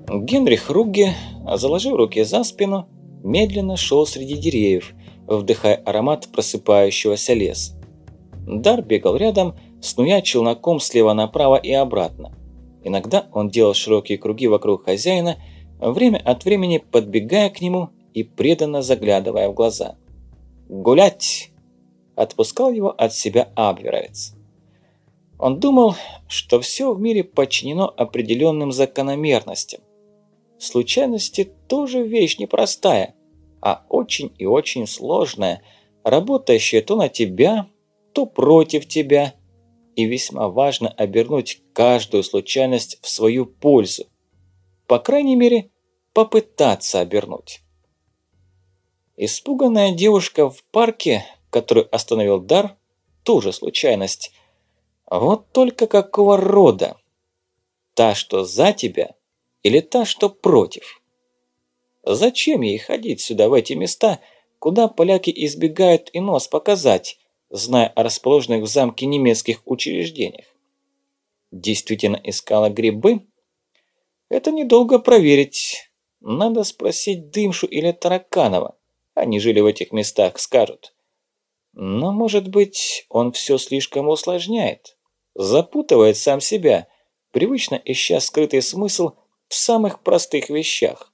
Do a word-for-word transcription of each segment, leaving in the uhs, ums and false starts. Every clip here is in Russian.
Генрих Ругге, заложив руки за спину, медленно шел среди деревьев, вдыхая аромат просыпающегося леса. Дар бегал рядом, снуя челноком слева направо и обратно. Иногда он делал широкие круги вокруг хозяина, время от времени подбегая к нему и преданно заглядывая в глаза. «Гулять!» – отпускал его от себя абверовец. Он думал, что все в мире подчинено определенным закономерностям. Случайности тоже вещь непростая, а очень и очень сложная, работающая то на тебя, то против тебя, и весьма важно обернуть каждую случайность в свою пользу. По крайней мере, попытаться обернуть. Испуганная девушка в парке, которую остановил Дар, тоже случайность. Вот только какого рода? Та, что за тебя, или та, что против? Зачем ей ходить сюда, в эти места, куда поляки избегают и нос показать, зная о расположенных в замке немецких учреждениях? Действительно искала грибы? Это недолго проверить. Надо спросить Дымшу или Тараканова. Они жили в этих местах, скажут. Но, может быть, он все слишком усложняет, запутывает сам себя, привычно ища скрытый смысл в самых простых вещах.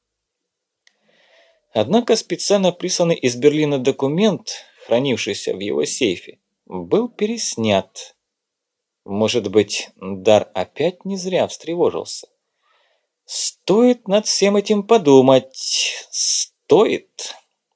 Однако специально присланный из Берлина документ, хранившийся в его сейфе, был переснят. Может быть, Дар опять не зря встревожился. Стоит над всем этим подумать. Стоит.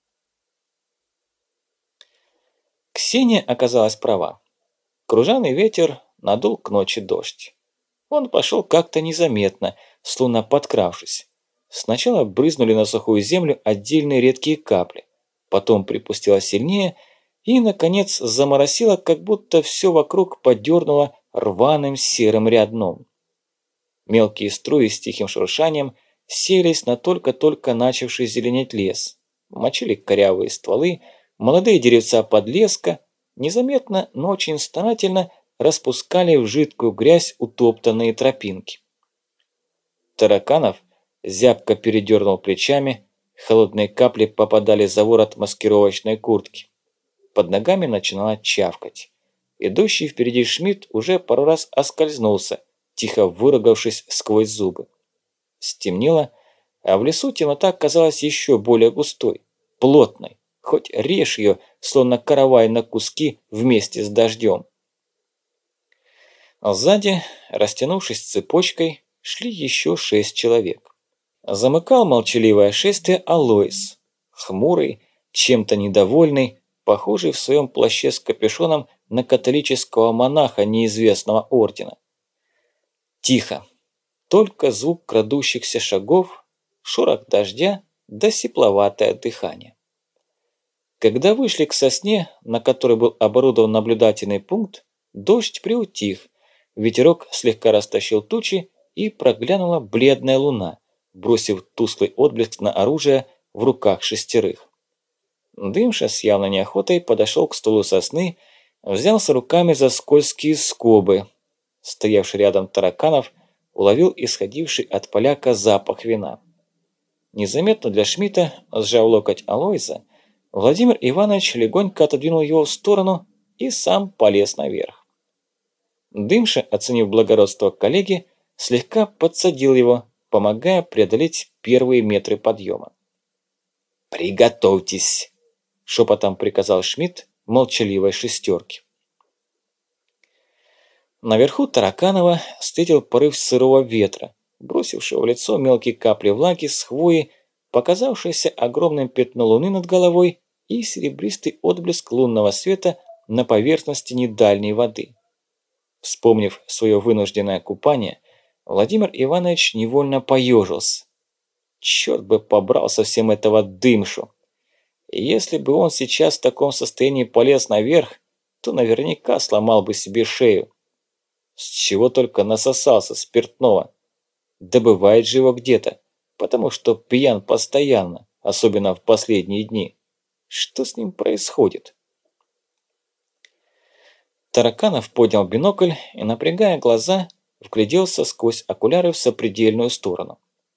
Ксения оказалась права. Кружаный ветер надул к ночи дождь. Он пошел как-то незаметно, словно подкравшись. Сначала брызнули на сухую землю отдельные редкие капли, потом припустило сильнее и, наконец, заморосило, как будто все вокруг подернуло рваным серым рядном. Мелкие струи с тихим шуршанием селись на только-только начавший зеленеть лес, мочили корявые стволы, молодые деревца подлеска, незаметно, но очень старательно распускали в жидкую грязь утоптанные тропинки. Тараканов зябко передернул плечами, холодные капли попадали за ворот маскировочной куртки. Под ногами начинало чавкать. Идущий впереди Шмидт уже пару раз оскользнулся, тихо выругавшись сквозь зубы. Стемнело, а в лесу темнота казалась еще более густой, плотной, хоть режь ее, словно каравай на куски вместе с дождем. Сзади, растянувшись цепочкой, шли еще шесть человек. Замыкал молчаливое шествие Алоис, хмурый, чем-то недовольный, похожий в своем плаще с капюшоном на католического монаха неизвестного ордена. Тихо. Только звук крадущихся шагов, шорох дождя да сипловатое дыхание. Когда вышли к сосне, на которой был оборудован наблюдательный пункт, дождь приутих, ветерок слегка растащил тучи и проглянула бледная луна, бросив тусклый отблеск на оружие в руках шестерых. Дымша с явной неохотой подошел к стволу сосны, взялся руками за скользкие скобы. Стоявший рядом Тараканов уловил исходивший от поляка запах вина. Незаметно для Шмидта, сжав локоть Алоиза, Владимир Иванович легонько отодвинул его в сторону и сам полез наверх. Дымша, оценив благородство коллеги, слегка подсадил его, помогая преодолеть первые метры подъема. «Приготовьтесь!» – шепотом приказал Шмидт молчаливой шестерке. Наверху Тараканова встретил порыв сырого ветра, бросившего в лицо мелкие капли влаги с хвои, показавшееся огромным пятно луны над головой и серебристый отблеск лунного света на поверхности недальней воды. Вспомнив свое вынужденное купание, Владимир Иванович невольно поежился. Черт бы побрал совсем этого Дымшу. И если бы он сейчас в таком состоянии полез наверх, то наверняка сломал бы себе шею. С чего только насосался спиртного. Добывает же его где-то, потому что пьян постоянно, особенно в последние дни. Что с ним происходит? Тараканов поднял бинокль и, напрягая глаза, вгляделся сквозь окуляры в сопредельную сторону.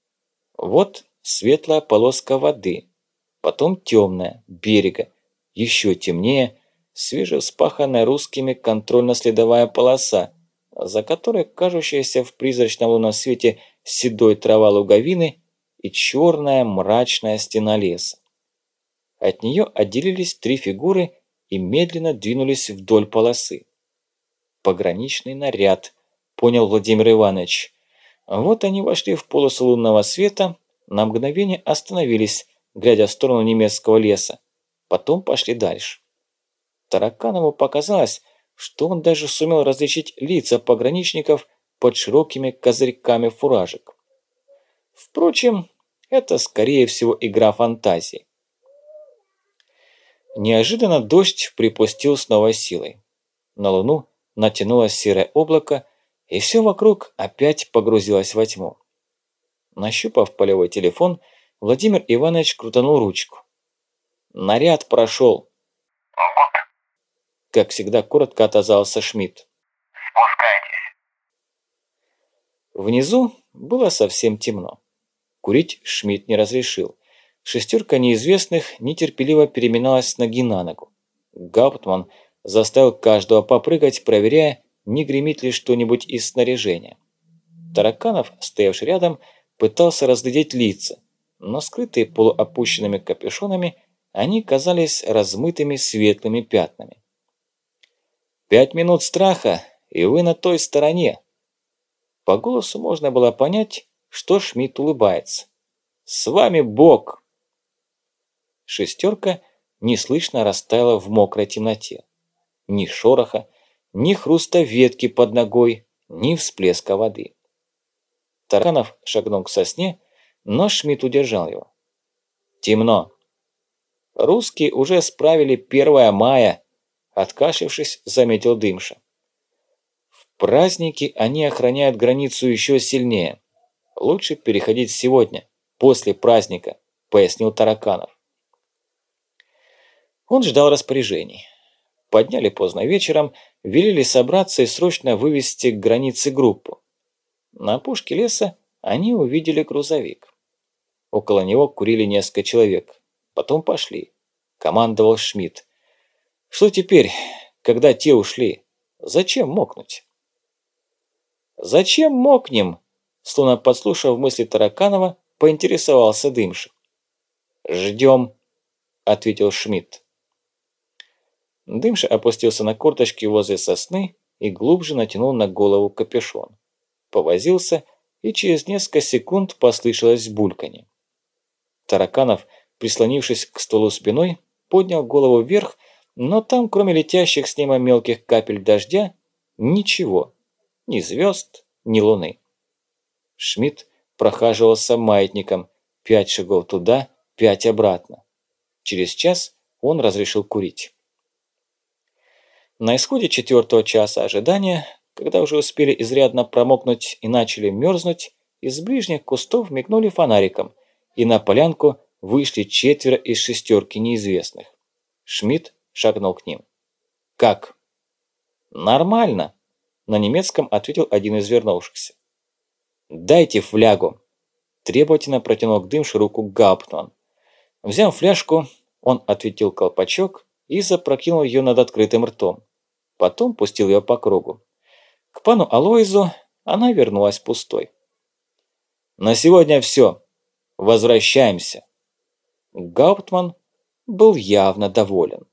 Вот светлая полоска воды, потом темная, берега, еще темнее, свежевспаханная русскими контрольно-следовая полоса, за которой кажущаяся в призрачном лунном свете седой трава луговины и черная мрачная стена леса. От нее отделились три фигуры и медленно двинулись вдоль полосы. Пограничный наряд, понял Владимир Иванович. Вот они вошли в полосу лунного света, на мгновение остановились, глядя в сторону немецкого леса, потом пошли дальше. Тараканову показалось, что он даже сумел различить лица пограничников под широкими козырьками фуражек. Впрочем, это скорее всего игра фантазии. Неожиданно дождь припустил с новой силой. На луну натянулось серое облако, и все вокруг опять погрузилось во тьму. Нащупав полевой телефон, Владимир Иванович крутанул ручку. «Наряд прошел!» Как всегда, коротко отозвался Шмидт. «Спускайтесь». Внизу было совсем темно. Курить Шмидт не разрешил. Шестерка неизвестных нетерпеливо переминалась с ноги на ногу. Гауптман заставил каждого попрыгать, проверяя, не гремит ли что-нибудь из снаряжения. Тараканов, стоявший рядом, пытался разглядеть лица, но скрытые полуопущенными капюшонами, они казались размытыми светлыми пятнами. «Пять минут страха, и вы на той стороне!» По голосу можно было понять, что Шмидт улыбается. «С вами Бог!» Шестерка неслышно растаяла в мокрой темноте. Ни шороха, ни хруста ветки под ногой, ни всплеска воды. Тараканов шагнул к сосне, но Шмидт удержал его. «Темно. Русские уже справили первое мая», откашлившись, заметил Дымша. «В праздники они охраняют границу еще сильнее. Лучше переходить сегодня, после праздника», пояснил Тараканов. Он ждал распоряжений. Подняли поздно вечером, велели собраться и срочно вывести к границе группу. На опушке леса они увидели грузовик. Около него курили несколько человек. Потом пошли. Командовал Шмидт. Что теперь, когда те ушли? Зачем мокнуть? «Зачем мокнем?» Словно подслушав мысли Тараканова, поинтересовался Дымша. «Ждем», — ответил Шмидт. Дымша опустился на корточки возле сосны и глубже натянул на голову капюшон. Повозился, и через несколько секунд послышалось бульканье. Тараканов, прислонившись к столу спиной, поднял голову вверх, но там, кроме летящих с неба мелких капель дождя, ничего. Ни звезд, ни луны. Шмидт прохаживался маятником, пять шагов туда, пять обратно. Через час он разрешил курить. На исходе четвертого часа ожидания, когда уже успели изрядно промокнуть и начали мерзнуть, из ближних кустов мигнули фонариком, и на полянку вышли четверо из шестерки неизвестных. Шмидт шагнул к ним. «Как?» «Нормально», – на немецком ответил один из вернувшихся. «Дайте флягу», – требовательно протянул к Дымше руку Гауптман. Взяв фляжку, он ответил колпачок и запрокинул ее над открытым ртом. Потом пустил ее по кругу. К пану Алоизу она вернулась пустой. «На сегодня все. Возвращаемся». Гауптман был явно доволен.